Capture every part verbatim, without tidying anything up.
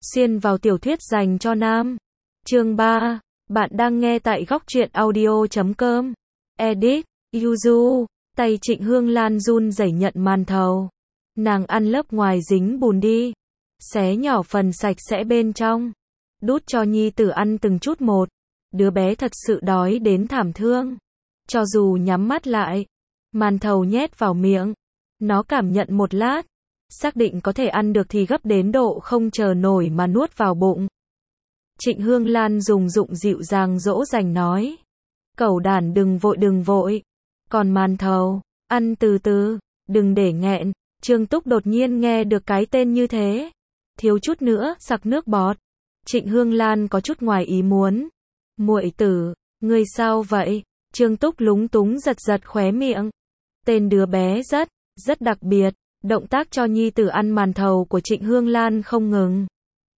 Xuyên vào tiểu thuyết dành cho nam. Chương ba. Bạn đang nghe tại góc truyện audio chấm com. Edit. Yuzu. Tay Trịnh Hương Lan run rẩy nhận màn thầu. Nàng ăn lớp ngoài dính bùn đi. Xé nhỏ phần sạch sẽ bên trong. Đút cho nhi tử ăn từng chút một. Đứa bé thật sự đói đến thảm thương. Cho dù nhắm mắt lại, màn thầu nhét vào miệng. Nó cảm nhận một lát. Xác định có thể ăn được thì gấp đến độ không chờ nổi mà nuốt vào bụng. Trịnh Hương Lan dùng giọng dịu dàng dỗ dành nói. Cẩu đản đừng vội đừng vội. Còn màn thầu, ăn từ từ, đừng để nghẹn. Trương Túc đột nhiên nghe được cái tên như thế. Thiếu chút nữa, sặc nước bọt. Trịnh Hương Lan có chút ngoài ý muốn. Muội tử, ngươi sao vậy? Trương Túc lúng túng giật giật khóe miệng. Tên đứa bé rất, rất đặc biệt. Động tác cho nhi tử ăn màn thầu của Trịnh Hương Lan không ngừng.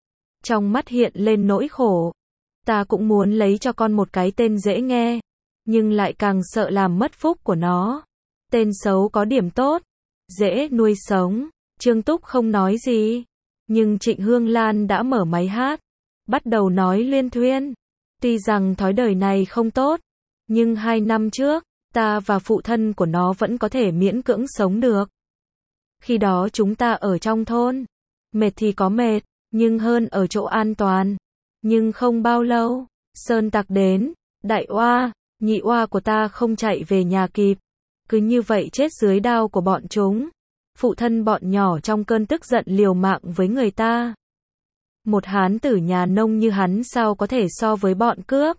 Trong mắt hiện lên nỗi khổ. Ta cũng muốn lấy cho con một cái tên dễ nghe, nhưng lại càng sợ làm mất phúc của nó. Tên xấu có điểm tốt, dễ nuôi sống. Trương Túc không nói gì, nhưng Trịnh Hương Lan đã mở máy hát, bắt đầu nói luyên thuyên. Tuy rằng thói đời này không tốt, nhưng hai năm trước, ta và phụ thân của nó vẫn có thể miễn cưỡng sống được. Khi đó chúng ta ở trong thôn, mệt thì có mệt, nhưng hơn ở chỗ an toàn. Nhưng không bao lâu, sơn tặc đến, đại oa, nhị oa của ta không chạy về nhà kịp. Cứ như vậy chết dưới đao của bọn chúng. Phụ thân bọn nhỏ trong cơn tức giận liều mạng với người ta. Một hán tử nhà nông như hắn sao có thể so với bọn cướp.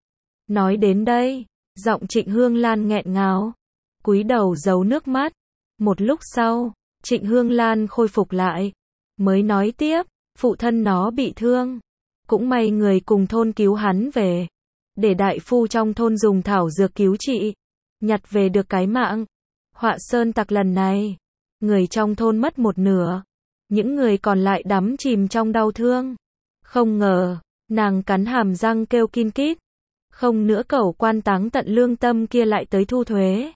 Nói đến đây, giọng Trịnh Hương Lan nghẹn ngào, cúi đầu giấu nước mắt. Một lúc sau, Trịnh Hương Lan khôi phục lại, mới nói tiếp, phụ thân nó bị thương. Cũng may người cùng thôn cứu hắn về, để đại phu trong thôn dùng thảo dược cứu trị, nhặt về được cái mạng. Họa sơn tặc lần này, người trong thôn mất một nửa, những người còn lại đắm chìm trong đau thương. Không ngờ, nàng cắn hàm răng kêu kin kít. Không nữa cẩu quan táng tận lương tâm kia lại tới thu thuế.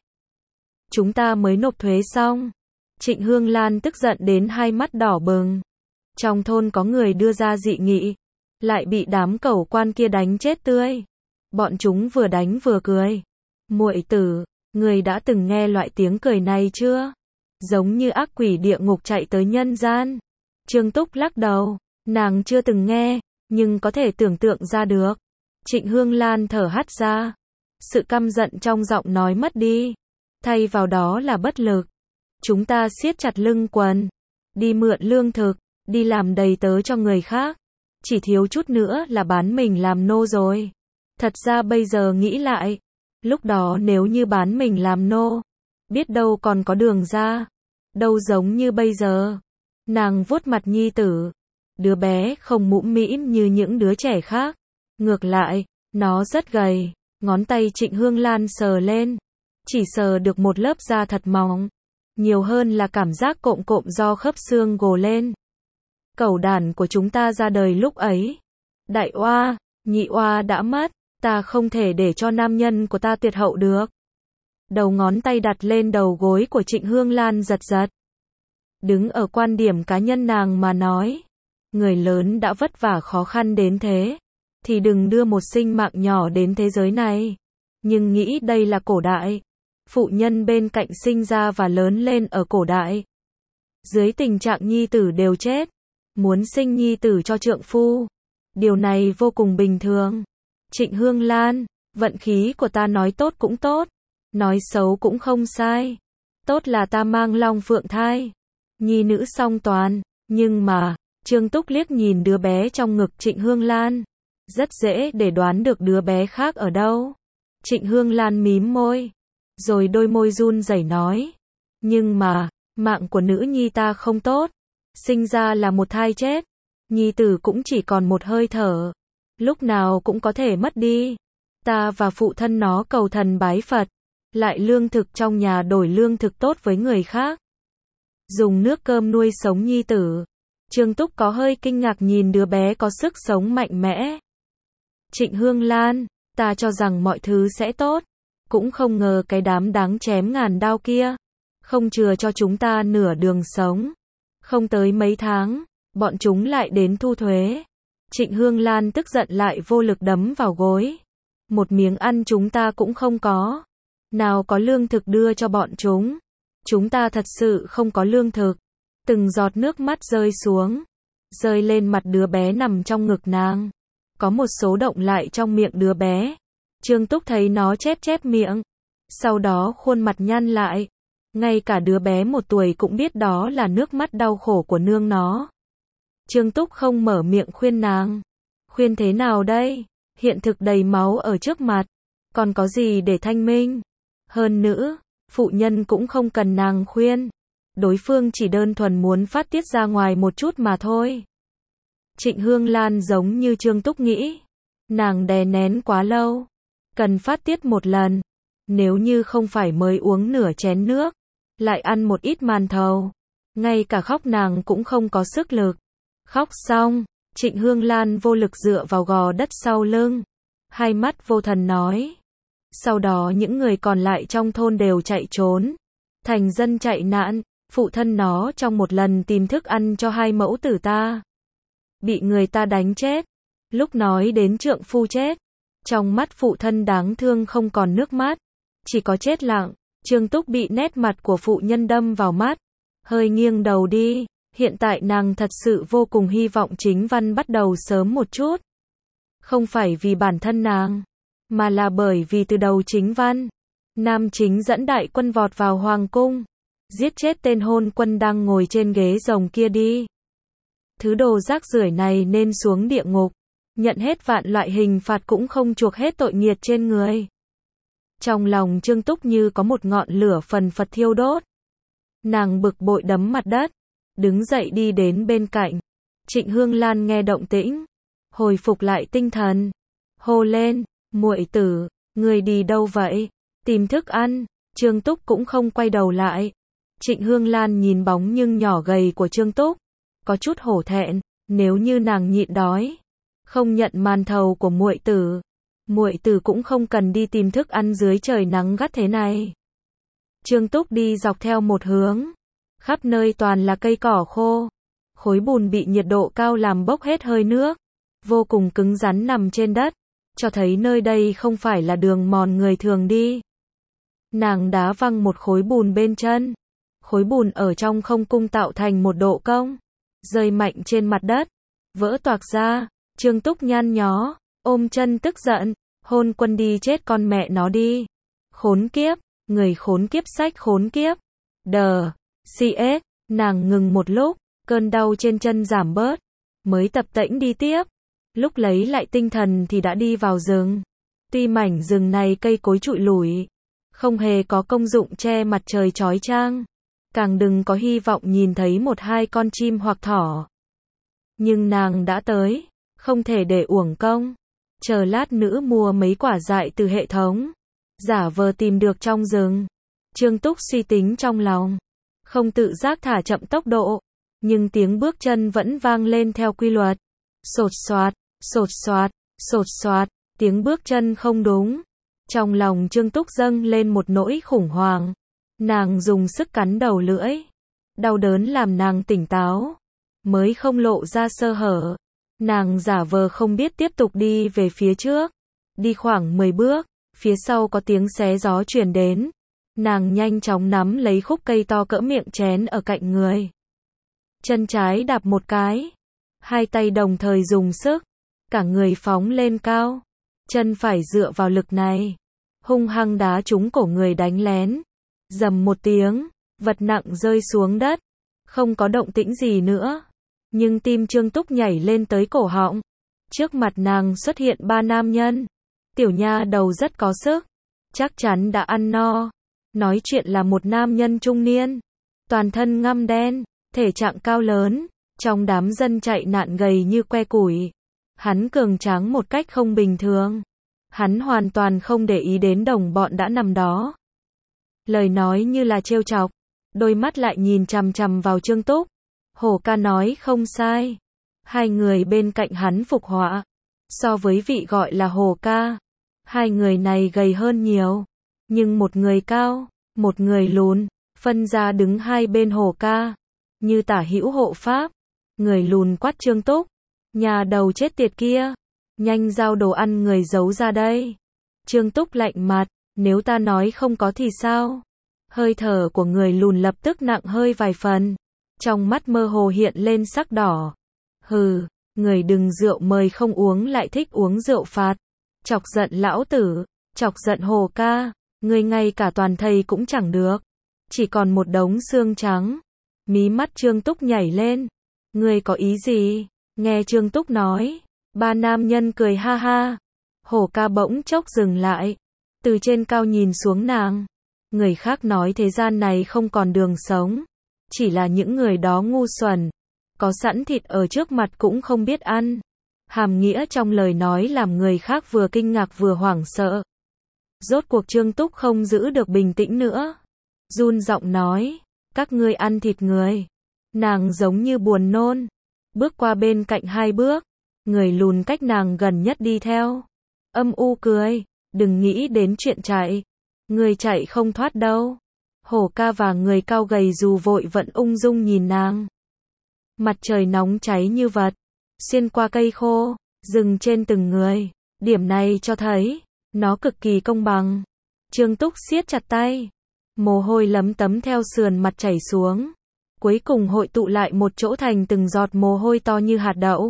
Chúng ta mới nộp thuế xong. Trịnh Hương Lan tức giận đến hai mắt đỏ bừng. Trong thôn có người đưa ra dị nghị, lại bị đám cẩu quan kia đánh chết tươi. Bọn chúng vừa đánh vừa cười. Muội tử, người đã từng nghe loại tiếng cười này chưa? Giống như ác quỷ địa ngục chạy tới nhân gian. Trương Túc lắc đầu, nàng chưa từng nghe, nhưng có thể tưởng tượng ra được. Trịnh Hương Lan thở hắt ra. Sự căm giận trong giọng nói mất đi. Thay vào đó là bất lực. Chúng ta siết chặt lưng quần, đi mượn lương thực, đi làm đầy tớ cho người khác. Chỉ thiếu chút nữa là bán mình làm nô rồi. Thật ra bây giờ nghĩ lại, lúc đó nếu như bán mình làm nô, biết đâu còn có đường ra. Đâu giống như bây giờ. Nàng vuốt mặt nhi tử. Đứa bé không mũm mĩm như những đứa trẻ khác. Ngược lại, nó rất gầy. Ngón tay Trịnh Hương Lan sờ lên, chỉ sờ được một lớp da thật mỏng. Nhiều hơn là cảm giác cộm cộm do khớp xương gồ lên. Cẩu đản của chúng ta ra đời lúc ấy. Đại oa, nhị oa đã mất. Ta không thể để cho nam nhân của ta tuyệt hậu được. Đầu ngón tay đặt lên đầu gối của Trịnh Hương Lan giật giật. Đứng ở quan điểm cá nhân nàng mà nói. Người lớn đã vất vả khó khăn đến thế, thì đừng đưa một sinh mạng nhỏ đến thế giới này. Nhưng nghĩ đây là cổ đại. Phụ nhân bên cạnh sinh ra và lớn lên ở cổ đại. Dưới tình trạng nhi tử đều chết, muốn sinh nhi tử cho trượng phu. Điều này vô cùng bình thường. Trịnh Hương Lan, vận khí của ta nói tốt cũng tốt, nói xấu cũng không sai. Tốt là ta mang long phượng thai, nhi nữ song toàn. Nhưng mà, Trương Túc liếc nhìn đứa bé trong ngực Trịnh Hương Lan. Rất dễ để đoán được đứa bé khác ở đâu. Trịnh Hương Lan mím môi, rồi đôi môi run rẩy nói. Nhưng mà, mạng của nữ nhi ta không tốt. Sinh ra là một thai chết. Nhi tử cũng chỉ còn một hơi thở. Lúc nào cũng có thể mất đi. Ta và phụ thân nó cầu thần bái Phật. Lại lương thực trong nhà đổi lương thực tốt với người khác. Dùng nước cơm nuôi sống nhi tử. Trương Túc có hơi kinh ngạc nhìn đứa bé có sức sống mạnh mẽ. Trịnh Hương Lan, ta cho rằng mọi thứ sẽ tốt. Cũng không ngờ cái đám đáng chém ngàn đao kia không chừa cho chúng ta nửa đường sống. Không tới mấy tháng, bọn chúng lại đến thu thuế. Trịnh Hương Lan tức giận lại vô lực đấm vào gối. Một miếng ăn chúng ta cũng không có. Nào có lương thực đưa cho bọn chúng. Chúng ta thật sự không có lương thực. Từng giọt nước mắt rơi xuống. Rơi lên mặt đứa bé nằm trong ngực nàng. Có một số động lại trong miệng đứa bé. Trương Túc thấy nó chép chép miệng. Sau đó khuôn mặt nhăn lại. Ngay cả đứa bé một tuổi cũng biết đó là nước mắt đau khổ của nương nó. Trương Túc không mở miệng khuyên nàng. Khuyên thế nào đây? Hiện thực đầy máu ở trước mặt. Còn có gì để thanh minh? Hơn nữa, phụ nhân cũng không cần nàng khuyên. Đối phương chỉ đơn thuần muốn phát tiết ra ngoài một chút mà thôi. Trịnh Hương Lan giống như Trương Túc nghĩ. Nàng đè nén quá lâu. Cần phát tiết một lần. Nếu như không phải mới uống nửa chén nước. Lại ăn một ít màn thầu. Ngay cả khóc nàng cũng không có sức lực. Khóc xong, Trịnh Hương Lan vô lực dựa vào gò đất sau lưng. Hai mắt vô thần nói. Sau đó những người còn lại trong thôn đều chạy trốn. Thành dân chạy nạn, phụ thân nó trong một lần tìm thức ăn cho hai mẫu tử ta. Bị người ta đánh chết. Lúc nói đến trượng phu chết. Trong mắt phụ thân đáng thương không còn nước mắt. Chỉ có chết lặng. Trương Túc bị nét mặt của phụ nhân đâm vào mắt. Hơi nghiêng đầu đi. Hiện tại nàng thật sự vô cùng hy vọng chính văn bắt đầu sớm một chút. Không phải vì bản thân nàng. Mà là bởi vì từ đầu chính văn. Nam chính dẫn đại quân vọt vào hoàng cung. Giết chết tên hôn quân đang ngồi trên ghế rồng kia đi. Thứ đồ rác rưởi này nên xuống địa ngục. Nhận hết vạn loại hình phạt cũng không chuộc hết tội nghiệt trên người. Trong lòng Trương Túc như có một ngọn lửa phần phật thiêu đốt. Nàng bực bội đấm mặt đất. Đứng dậy đi đến bên cạnh. Trịnh Hương Lan nghe động tĩnh. Hồi phục lại tinh thần. Hô lên, muội tử, người đi đâu vậy? Tìm thức ăn. Trương Túc cũng không quay đầu lại. Trịnh Hương Lan nhìn bóng nhưng nhỏ gầy của Trương Túc. Có chút hổ thẹn, nếu như nàng nhịn đói. Không nhận màn thầu của muội tử. Muội tử cũng không cần đi tìm thức ăn dưới trời nắng gắt thế này. Trương Túc đi dọc theo một hướng. Khắp nơi toàn là cây cỏ khô. Khối bùn bị nhiệt độ cao làm bốc hết hơi nước. Vô cùng cứng rắn nằm trên đất. Cho thấy nơi đây không phải là đường mòn người thường đi. Nàng đá văng một khối bùn bên chân. Khối bùn ở trong không cung tạo thành một độ cong. Rơi mạnh trên mặt đất. Vỡ toạc ra. Trương Túc nhăn nhó. Ôm chân tức giận. Hôn quân đi chết con mẹ nó đi. Khốn kiếp. Người khốn kiếp sách khốn kiếp. Đờ. xê ét. Nàng ngừng một lúc. Cơn đau trên chân giảm bớt. Mới tập tễnh đi tiếp. Lúc lấy lại tinh thần thì đã đi vào rừng. Tuy mảnh rừng này cây cối trụi lủi. Không hề có công dụng che mặt trời chói chang. Càng đừng có hy vọng nhìn thấy một hai con chim hoặc thỏ. Nhưng nàng đã tới. Không thể để uổng công. Chờ lát nữa mua mấy quả dại từ hệ thống. Giả vờ tìm được trong rừng. Trương Túc suy tính trong lòng. Không tự giác thả chậm tốc độ. Nhưng tiếng bước chân vẫn vang lên theo quy luật. Sột soạt, sột soạt, sột soạt. Tiếng bước chân không đúng. Trong lòng Trương Túc dâng lên một nỗi khủng hoảng. Nàng dùng sức cắn đầu lưỡi. Đau đớn làm nàng tỉnh táo. Mới không lộ ra sơ hở. Nàng giả vờ không biết tiếp tục đi về phía trước. Đi khoảng mười bước. Phía sau có tiếng xé gió truyền đến. Nàng nhanh chóng nắm lấy khúc cây to cỡ miệng chén ở cạnh người. Chân trái đạp một cái. Hai tay đồng thời dùng sức. Cả người phóng lên cao. Chân phải dựa vào lực này. Hung hăng đá trúng cổ người đánh lén. Rầm một tiếng. Vật nặng rơi xuống đất. Không có động tĩnh gì nữa. Nhưng tim Trương Túc nhảy lên tới cổ họng. Trước mặt nàng xuất hiện ba nam nhân. Tiểu nha đầu rất có sức. Chắc chắn đã ăn no. Nói chuyện là một nam nhân trung niên. Toàn thân ngăm đen. Thể trạng cao lớn. Trong đám dân chạy nạn gầy như que củi. Hắn cường tráng một cách không bình thường. Hắn hoàn toàn không để ý đến đồng bọn đã nằm đó. Lời nói như là trêu chọc. Đôi mắt lại nhìn chằm chằm vào Trương Túc. Hổ ca nói không sai. Hai người bên cạnh hắn phục họa. So với vị gọi là hổ ca. Hai người này gầy hơn nhiều. Nhưng một người cao. Một người lùn. Phân ra đứng hai bên hổ ca. Như tả hữu hộ pháp. Người lùn quát Trương Túc. Nhà đầu chết tiệt kia. Nhanh giao đồ ăn người giấu ra đây. Trương Túc lạnh mặt. Nếu ta nói không có thì sao? Hơi thở của người lùn lập tức nặng hơi vài phần. Trong mắt mơ hồ hiện lên sắc đỏ. Hừ, người đừng rượu mời không uống lại thích uống rượu phạt. Chọc giận lão tử, chọc giận Hồ ca, người ngay cả toàn thây cũng chẳng được. Chỉ còn một đống xương trắng. Mí mắt Trương Túc nhảy lên. Người có ý gì? Nghe Trương Túc nói. Ba nam nhân cười ha ha. Hồ ca bỗng chốc dừng lại. Từ trên cao nhìn xuống nàng. Người khác nói thế gian này không còn đường sống. Chỉ là những người đó ngu xuẩn. Có sẵn thịt ở trước mặt cũng không biết ăn. Hàm nghĩa trong lời nói làm người khác vừa kinh ngạc vừa hoảng sợ. Rốt cuộc Trương Túc không giữ được bình tĩnh nữa. Run giọng nói. Các ngươi ăn thịt người. Nàng giống như buồn nôn. Bước qua bên cạnh hai bước. Người lùn cách nàng gần nhất đi theo. Âm u cười. Đừng nghĩ đến chuyện chạy. Người chạy không thoát đâu. Hổ ca và người cao gầy dù vội vẫn ung dung nhìn nàng. Mặt trời nóng cháy như vật. Xuyên qua cây khô. Dừng trên từng người. Điểm này cho thấy. Nó cực kỳ công bằng. Trương Túc siết chặt tay. Mồ hôi lấm tấm theo sườn mặt chảy xuống. Cuối cùng hội tụ lại một chỗ thành từng giọt mồ hôi to như hạt đậu.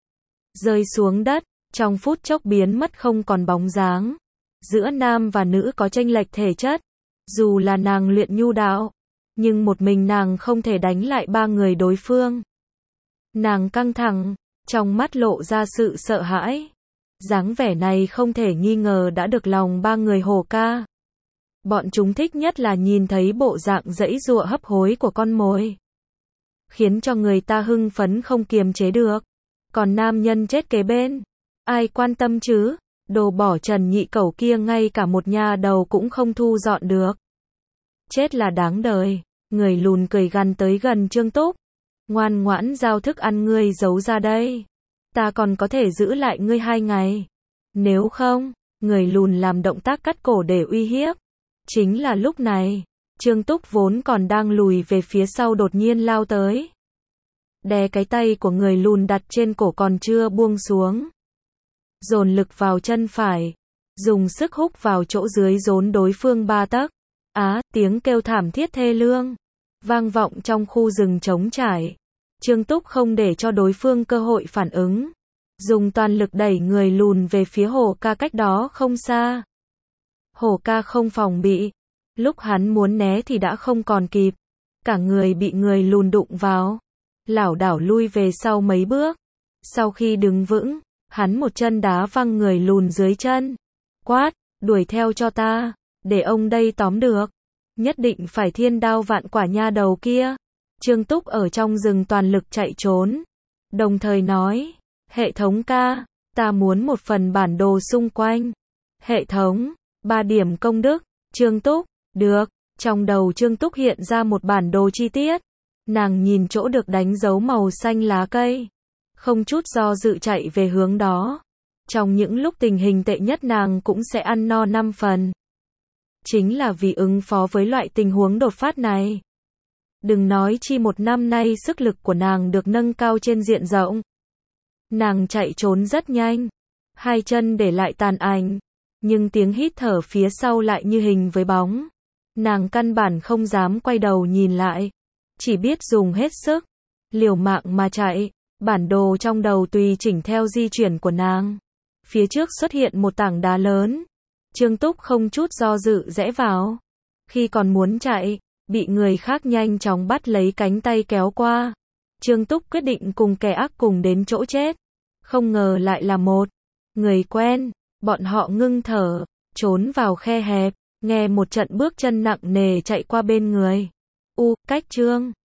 Rơi xuống đất. Trong phút chốc biến mất không còn bóng dáng. Giữa nam và nữ có chênh lệch thể chất. Dù là nàng luyện nhu đạo. Nhưng một mình nàng không thể đánh lại ba người đối phương. Nàng căng thẳng. Trong mắt lộ ra sự sợ hãi. Dáng vẻ này không thể nghi ngờ đã được lòng ba người Hồ ca. Bọn chúng thích nhất là nhìn thấy bộ dạng giãy giụa hấp hối của con mồi. Khiến cho người ta hưng phấn không kiềm chế được. Còn nam nhân chết kế bên. Ai quan tâm chứ? Đồ bỏ trần nhị cẩu kia ngay cả một nhà đầu cũng không thu dọn được. Chết là đáng đời. Người lùn cười gằn tới gần Trương Túc. Ngoan ngoãn giao thức ăn ngươi giấu ra đây. Ta còn có thể giữ lại ngươi hai ngày. Nếu không, người lùn làm động tác cắt cổ để uy hiếp. Chính là lúc này, Trương Túc vốn còn đang lùi về phía sau đột nhiên lao tới. Đè cái tay của người lùn đặt trên cổ còn chưa buông xuống. Dồn lực vào chân phải. Dùng sức húc vào chỗ dưới rốn đối phương ba tấc. Á, tiếng kêu thảm thiết thê lương. Vang vọng trong khu rừng trống trải. Trương Túc không để cho đối phương cơ hội phản ứng. Dùng toàn lực đẩy người lùn về phía Hồ ca cách đó không xa. Hồ ca không phòng bị. Lúc hắn muốn né thì đã không còn kịp. Cả người bị người lùn đụng vào. Lảo đảo lui về sau mấy bước. Sau khi đứng vững, hắn một chân đá văng người lùn dưới chân. Quát, đuổi theo cho ta. Để ông đây tóm được. Nhất định phải thiên đao vạn quả nha đầu kia. Trương Túc ở trong rừng toàn lực chạy trốn. Đồng thời nói, hệ thống ca, ta muốn một phần bản đồ xung quanh. Hệ thống, ba điểm công đức. Trương Túc, được. Trong đầu Trương Túc hiện ra một bản đồ chi tiết. Nàng nhìn chỗ được đánh dấu màu xanh lá cây. Không chút do dự chạy về hướng đó. Trong những lúc tình hình tệ nhất nàng cũng sẽ ăn no năm phần. Chính là vì ứng phó với loại tình huống đột phát này. Đừng nói chi một năm nay sức lực của nàng được nâng cao trên diện rộng. Nàng chạy trốn rất nhanh. Hai chân để lại tàn ảnh. Nhưng tiếng hít thở phía sau lại như hình với bóng. Nàng căn bản không dám quay đầu nhìn lại. Chỉ biết dùng hết sức. Liều mạng mà chạy. Bản đồ trong đầu tùy chỉnh theo di chuyển của nàng. Phía trước xuất hiện một tảng đá lớn. Trương Túc không chút do dự rẽ vào. Khi còn muốn chạy, bị người khác nhanh chóng bắt lấy cánh tay kéo qua. Trương Túc quyết định cùng kẻ ác cùng đến chỗ chết. Không ngờ lại là một người quen. Bọn họ ngưng thở, trốn vào khe hẹp, nghe một trận bước chân nặng nề chạy qua bên người. U, cách Trương